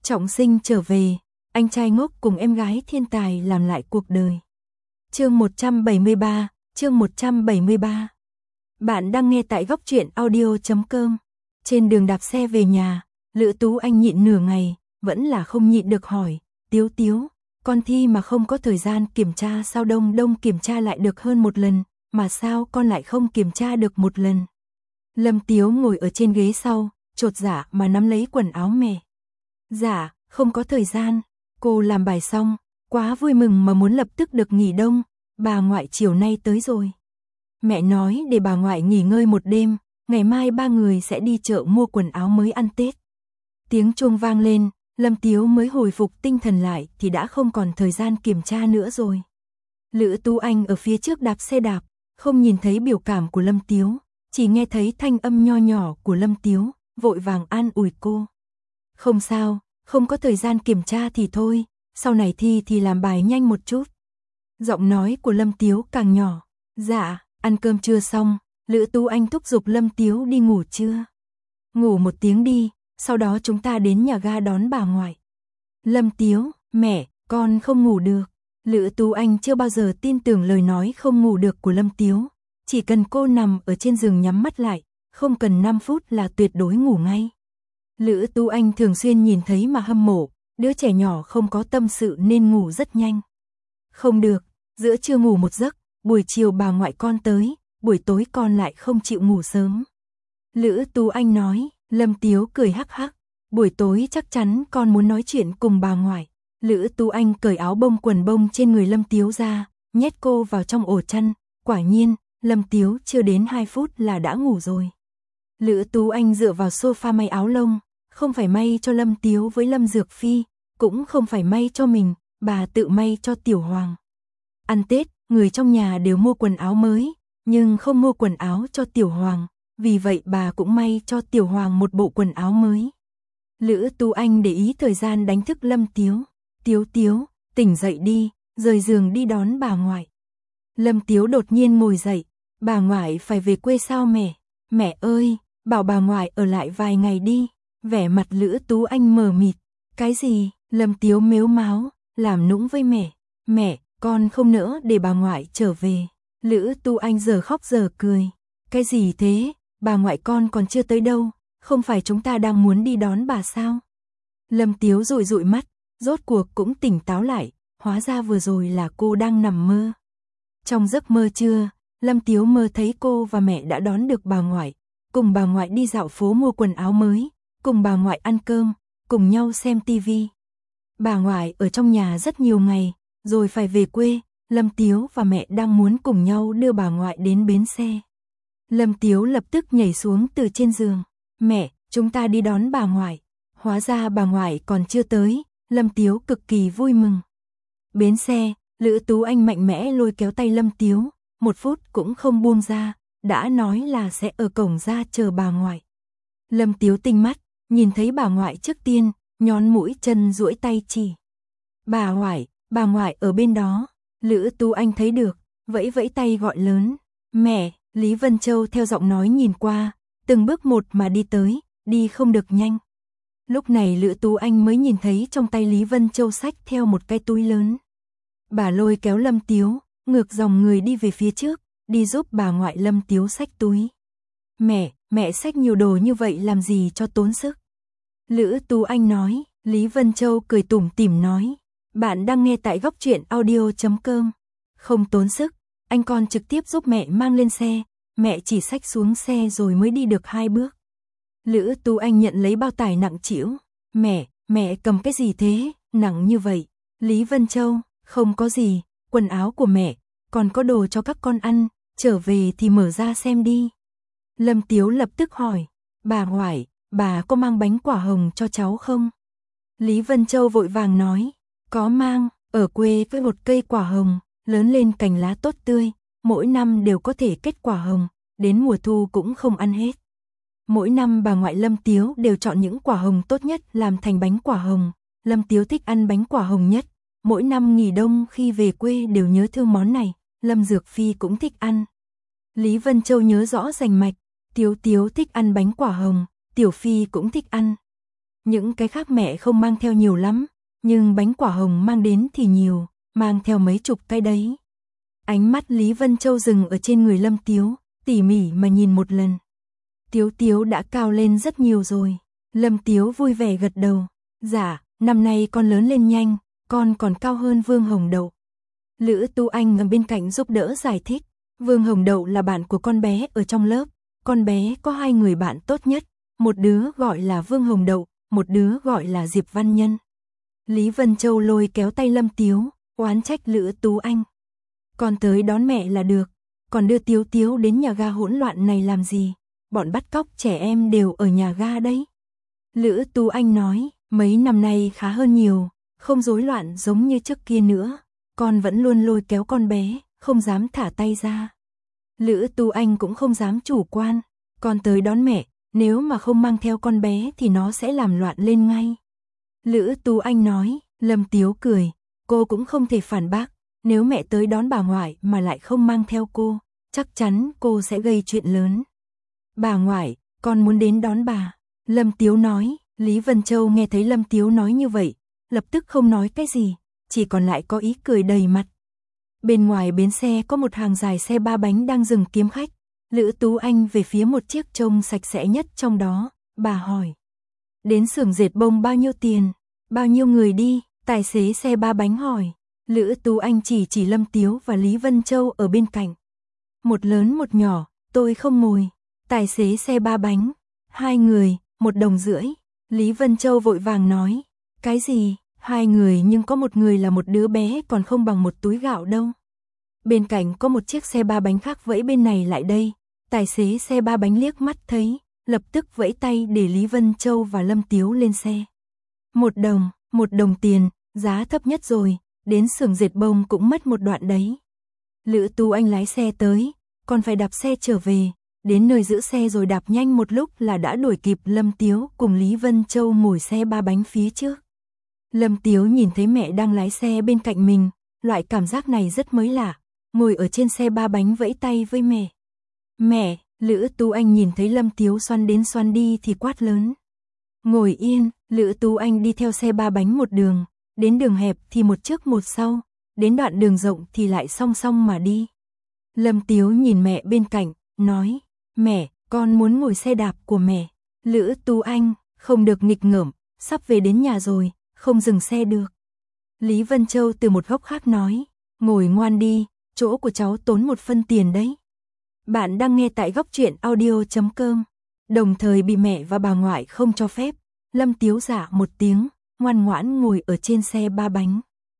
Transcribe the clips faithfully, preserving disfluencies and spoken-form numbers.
Trọng sinh trở về, anh trai ngốc cùng em gái thiên tài làm lại cuộc đời. Chương một trăm bảy mươi ba, chương một trăm bảy mươi ba. Bạn đang nghe tại góc truyện audio chấm com. Trên đường đạp xe về nhà, Lữ Tú Anh nhịn nửa ngày, vẫn là không nhịn được hỏi, Tiếu Tiếu, con thi mà không có thời gian kiểm tra sao Đông Đông kiểm tra lại được hơn một lần, mà sao con lại không kiểm tra được một lần. Lâm Tiếu ngồi ở trên ghế sau, chột dạ mà nắm lấy quần áo mẹ. Dạ, không có thời gian, cô làm bài xong, quá vui mừng mà muốn lập tức được nghỉ đông, bà ngoại chiều nay tới rồi. Mẹ nói để bà ngoại nghỉ ngơi một đêm, ngày mai ba người sẽ đi chợ mua quần áo mới ăn Tết. Tiếng chuông vang lên, Lâm Tiếu mới hồi phục tinh thần lại thì đã không còn thời gian kiểm tra nữa rồi. Lữ Tú Anh ở phía trước đạp xe đạp, không nhìn thấy biểu cảm của Lâm Tiếu, chỉ nghe thấy thanh âm nho nhỏ của Lâm Tiếu, vội vàng an ủi cô. Không sao, không có thời gian kiểm tra thì thôi, sau này thi thì làm bài nhanh một chút. Giọng nói của Lâm Tiếu càng nhỏ. Dạ, ăn cơm trưa xong, Lữ Tú Anh thúc giục Lâm Tiếu đi ngủ trưa. Ngủ một tiếng đi, sau đó chúng ta đến nhà ga đón bà ngoại. Lâm Tiếu, mẹ, con không ngủ được. Lữ Tú Anh chưa bao giờ tin tưởng lời nói không ngủ được của Lâm Tiếu. Chỉ cần cô nằm ở trên giường nhắm mắt lại, không cần năm phút là tuyệt đối ngủ ngay. Lữ Tú Anh thường xuyên nhìn thấy mà hâm mộ, đứa trẻ nhỏ không có tâm sự nên ngủ rất nhanh. Không được, giữa trưa ngủ một giấc, buổi chiều bà ngoại con tới, buổi tối con lại không chịu ngủ sớm. Lữ Tú Anh nói, Lâm Tiếu cười hắc hắc, buổi tối chắc chắn con muốn nói chuyện cùng bà ngoại. Lữ Tú Anh cởi áo bông quần bông trên người Lâm Tiếu ra, nhét cô vào trong ổ chăn, quả nhiên, Lâm Tiếu chưa đến hai phút là đã ngủ rồi. Lữ Tú Anh dựa vào sofa may áo lông, không phải may cho Lâm Tiếu với Lâm Dược Phi, cũng không phải may cho mình, bà tự may cho Tiểu Hoàng. Ăn Tết, người trong nhà đều mua quần áo mới, nhưng không mua quần áo cho Tiểu Hoàng, vì vậy bà cũng may cho Tiểu Hoàng một bộ quần áo mới. Lữ Tú Anh để ý thời gian đánh thức Lâm Tiếu. Tiếu Tiếu, tỉnh dậy đi, rời giường đi đón bà ngoại. Lâm Tiếu đột nhiên ngồi dậy, bà ngoại phải về quê sao mẹ? Mẹ ơi, bảo bà ngoại ở lại vài ngày đi. Vẻ mặt Lữ Tú Anh mờ mịt. Cái gì? Lâm Tiếu mếu máo, làm nũng với mẹ. Mẹ, con không nỡ để bà ngoại trở về. Lữ Tú Anh giờ khóc giờ cười. Cái gì thế? Bà ngoại con còn chưa tới đâu, không phải chúng ta đang muốn đi đón bà sao? Lâm Tiếu dụi dụi mắt, rốt cuộc cũng tỉnh táo lại, hóa ra vừa rồi là cô đang nằm mơ. Trong giấc mơ trưa, Lâm Tiếu mơ thấy cô và mẹ đã đón được bà ngoại, cùng bà ngoại đi dạo phố mua quần áo mới, cùng bà ngoại ăn cơm, cùng nhau xem tivi. Bà ngoại ở trong nhà rất nhiều ngày, rồi phải về quê, Lâm Tiếu và mẹ đang muốn cùng nhau đưa bà ngoại đến bến xe. Lâm Tiếu lập tức nhảy xuống từ trên giường. Mẹ, chúng ta đi đón bà ngoại. Hóa ra bà ngoại còn chưa tới, Lâm Tiếu cực kỳ vui mừng. Bến xe, Lữ Tú Anh mạnh mẽ lôi kéo tay Lâm Tiếu, một phút cũng không buông ra, đã nói là sẽ ở cổng ra chờ bà ngoại. Lâm Tiếu tinh mắt, nhìn thấy bà ngoại trước tiên, nhón mũi chân duỗi tay chỉ. Bà ngoại, bà ngoại ở bên đó. Lữ Tú Anh thấy được, vẫy vẫy tay gọi lớn. Mẹ, Lý Vân Châu theo giọng nói nhìn qua, từng bước một mà đi tới, đi không được nhanh. Lúc này Lữ Tú Anh mới nhìn thấy trong tay Lý Vân Châu xách theo một cái túi lớn. Bà lôi kéo Lâm Tiếu, ngược dòng người đi về phía trước, đi giúp bà ngoại Lâm Tiếu xách túi. Mẹ, mẹ xách nhiều đồ như vậy làm gì cho tốn sức? Lữ Tú Anh nói. Lý Vân Châu cười tủm tỉm nói. Bạn đang nghe tại góc truyện audio chấm com. Không tốn sức, anh con trực tiếp giúp mẹ mang lên xe, mẹ chỉ xách xuống xe rồi mới đi được hai bước. Lữ Tú Anh nhận lấy bao tải nặng trĩu. Mẹ, mẹ cầm cái gì thế, nặng như vậy? Lý Vân Châu, không có gì, quần áo của mẹ, còn có đồ cho các con ăn, trở về thì mở ra xem đi. Lâm Tiếu lập tức hỏi, bà ngoại, bà có mang bánh quả hồng cho cháu không? Lý Vân Châu vội vàng nói, có mang, ở quê với một cây quả hồng, lớn lên cành lá tốt tươi, mỗi năm đều có thể kết quả hồng, đến mùa thu cũng không ăn hết. Mỗi năm bà ngoại Lâm Tiếu đều chọn những quả hồng tốt nhất làm thành bánh quả hồng, Lâm Tiếu thích ăn bánh quả hồng nhất, mỗi năm nghỉ đông khi về quê đều nhớ thương món này, Lâm Dược Phi cũng thích ăn. Lý Vân Châu nhớ rõ rành mạch, Tiếu Tiếu thích ăn bánh quả hồng, Tiểu Phi cũng thích ăn. Những cái khác mẹ không mang theo nhiều lắm, nhưng bánh quả hồng mang đến thì nhiều, mang theo mấy chục cái đấy. Ánh mắt Lý Vân Châu dừng ở trên người Lâm Tiếu, tỉ mỉ mà nhìn một lần. Tiếu Tiếu đã cao lên rất nhiều rồi. Lâm Tiếu vui vẻ gật đầu. Dạ, năm nay con lớn lên nhanh, con còn cao hơn Vương Hồng Đậu. Lữ Tu Anh ở bên cạnh giúp đỡ giải thích. Vương Hồng Đậu là bạn của con bé ở trong lớp. Con bé có hai người bạn tốt nhất, một đứa gọi là Vương Hồng Đậu, một đứa gọi là Diệp Văn Nhân. Lý Vân Châu lôi kéo tay Lâm Tiếu, oán trách Lữ Tú Anh. Con tới đón mẹ là được, còn đưa Tiếu Tiếu đến nhà ga hỗn loạn này làm gì? Bọn bắt cóc trẻ em đều ở nhà ga đấy. Lữ Tú Anh nói, mấy năm nay khá hơn nhiều, không rối loạn giống như trước kia nữa. Con vẫn luôn lôi kéo con bé, không dám thả tay ra. Lữ Tu Anh cũng không dám chủ quan. Con tới đón mẹ, nếu mà không mang theo con bé thì nó sẽ làm loạn lên ngay. Lữ Tu Anh nói. Lâm Tiếu cười, cô cũng không thể phản bác. Nếu mẹ tới đón bà ngoại mà lại không mang theo cô, chắc chắn cô sẽ gây chuyện lớn. Bà ngoại, con muốn đến đón bà. Lâm Tiếu nói. Lý Vân Châu nghe thấy Lâm Tiếu nói như vậy, lập tức không nói cái gì, chỉ còn lại có ý cười đầy mặt. Bên ngoài bến xe có một hàng dài xe ba bánh đang dừng kiếm khách. Lữ Tú Anh về phía một chiếc trông sạch sẽ nhất trong đó, bà hỏi. Đến xưởng dệt bông bao nhiêu tiền? Bao nhiêu người đi? Tài xế xe ba bánh hỏi. Lữ Tú Anh chỉ chỉ Lâm Tiếu và Lý Vân Châu ở bên cạnh. Một lớn một nhỏ, tôi không ngồi. Tài xế xe ba bánh. Hai người, một đồng rưỡi. Lý Vân Châu vội vàng nói. Cái gì? Hai người nhưng có một người là một đứa bé còn không bằng một túi gạo đâu. Bên cạnh có một chiếc xe ba bánh khác vẫy bên này lại đây. Tài xế xe ba bánh liếc mắt thấy, lập tức vẫy tay để Lý Vân Châu và Lâm Tiếu lên xe. Một đồng, một đồng tiền, giá thấp nhất rồi, đến xưởng dệt bông cũng mất một đoạn đấy. Lữ Tu Anh lái xe tới, còn phải đạp xe trở về, đến nơi giữ xe rồi đạp nhanh một lúc là đã đuổi kịp Lâm Tiếu cùng Lý Vân Châu ngồi xe ba bánh phía trước. Lâm Tiếu nhìn thấy mẹ đang lái xe bên cạnh mình, loại cảm giác này rất mới lạ, ngồi ở trên xe ba bánh vẫy tay với mẹ. Mẹ, Lữ Tu Anh nhìn thấy Lâm Tiếu xoăn đến xoăn đi thì quát lớn. Ngồi yên, Lữ Tu Anh đi theo xe ba bánh một đường, đến đường hẹp thì một trước một sau, đến đoạn đường rộng thì lại song song mà đi. Lâm Tiếu nhìn mẹ bên cạnh, nói, mẹ, con muốn ngồi xe đạp của mẹ. Lữ Tu Anh, không được nghịch ngợm, sắp về đến nhà rồi, không dừng xe được. Lý Vân Châu từ một góc khác nói, ngồi ngoan đi, chỗ của cháu tốn một phân tiền đấy. Bạn đang nghe tại góc truyện audio chấm com, đồng thời bị mẹ và bà ngoại không cho phép. Lâm Tiếu dạ một tiếng, ngoan ngoãn ngồi ở trên xe ba bánh.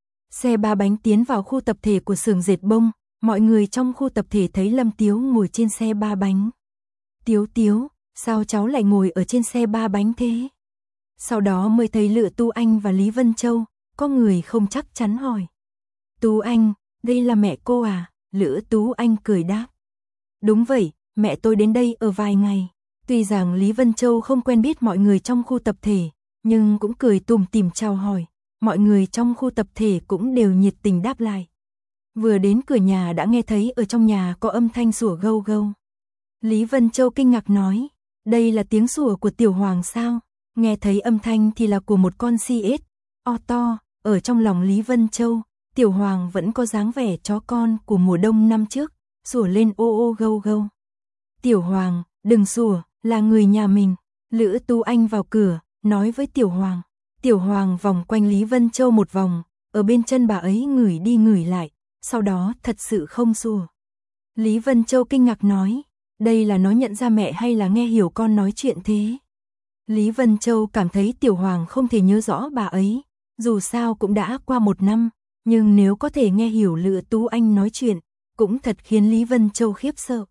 Xe ba bánh tiến vào khu tập thể của xưởng dệt bông, mọi người trong khu tập thể thấy Lâm Tiếu ngồi trên xe ba bánh. Tiếu Tiếu, sao cháu lại ngồi ở trên xe ba bánh thế? Sau đó mới thấy Lữ Tu Anh và Lý Vân Châu, có người không chắc chắn hỏi. Tú Anh, đây là mẹ cô à? Lữ Tú Anh cười đáp. Đúng vậy, mẹ tôi đến đây ở vài ngày. Tuy rằng Lý Vân Châu không quen biết mọi người trong khu tập thể, nhưng cũng cười tủm tỉm chào hỏi. Mọi người trong khu tập thể cũng đều nhiệt tình đáp lại. Vừa đến cửa nhà đã nghe thấy ở trong nhà có âm thanh sủa gâu gâu. Lý Vân Châu kinh ngạc nói, đây là tiếng sủa của Tiểu Hoàng sao? Nghe thấy âm thanh thì là của một con si ếch, o to, ở trong lòng Lý Vân Châu, Tiểu Hoàng vẫn có dáng vẻ chó con của mùa đông năm trước, sủa lên ô ô gâu gâu. Tiểu Hoàng, đừng sủa, là người nhà mình. Lữ Tu Anh vào cửa, nói với Tiểu Hoàng. Tiểu Hoàng vòng quanh Lý Vân Châu một vòng, ở bên chân bà ấy ngửi đi ngửi lại, sau đó thật sự không sủa. Lý Vân Châu kinh ngạc nói, đây là nó nhận ra mẹ hay là nghe hiểu con nói chuyện thế? Lý Vân Châu cảm thấy Tiểu Hoàng không thể nhớ rõ bà ấy, dù sao cũng đã qua một năm, nhưng nếu có thể nghe hiểu Lữ Tu Anh nói chuyện, cũng thật khiến Lý Vân Châu khiếp sợ.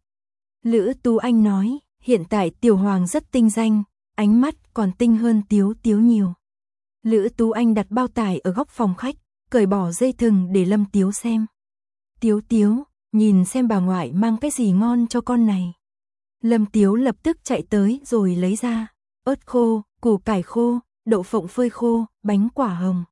Lữ Tu Anh nói, hiện tại Tiểu Hoàng rất tinh danh, ánh mắt còn tinh hơn Tiếu Tiếu nhiều. Lữ Tu Anh đặt bao tải ở góc phòng khách, cởi bỏ dây thừng để Lâm Tiếu xem. Tiếu Tiếu, nhìn xem bà ngoại mang cái gì ngon cho con này. Lâm Tiếu lập tức chạy tới rồi lấy ra ớt khô, củ cải khô, đậu phộng phơi khô, bánh quả hồng.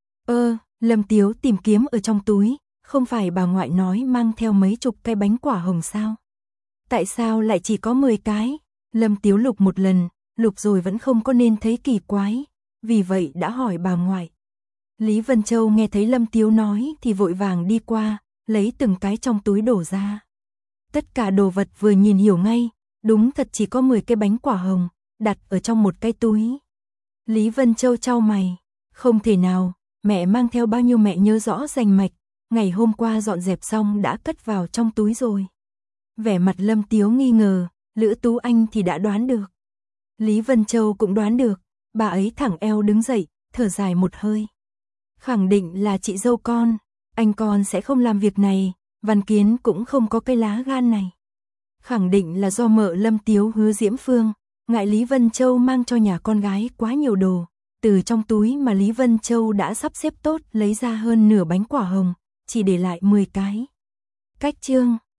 Ơ, Lâm Tiếu tìm kiếm ở trong túi, không phải bà ngoại nói mang theo mấy chục cái bánh quả hồng sao? Tại sao lại chỉ có mười cái? Lâm Tiếu lục một lần, lục rồi vẫn không có nên thấy kỳ quái, vì vậy đã hỏi bà ngoại. Lý Vân Châu nghe thấy Lâm Tiếu nói thì vội vàng đi qua, lấy từng cái trong túi đổ ra. Tất cả đồ vật vừa nhìn hiểu ngay, đúng thật chỉ có mười cái bánh quả hồng, đặt ở trong một cái túi. Lý Vân Châu chau mày, không thể nào, mẹ mang theo bao nhiêu mẹ nhớ rõ rành mạch, ngày hôm qua dọn dẹp xong đã cất vào trong túi rồi. Vẻ mặt Lâm Tiếu nghi ngờ, Lữ Tú Anh thì đã đoán được. Lý Vân Châu cũng đoán được, bà ấy thẳng eo đứng dậy, thở dài một hơi. Khẳng định là chị dâu con, anh con sẽ không làm việc này, Văn Kiến cũng không có cái lá gan này. Khẳng định là do mợ Lâm Tiếu hứa Diễm Phương, ngại Lý Vân Châu mang cho nhà con gái quá nhiều đồ, từ trong túi mà Lý Vân Châu đã sắp xếp tốt lấy ra hơn nửa bánh quả hồng, chỉ để lại mười cái. Cách chương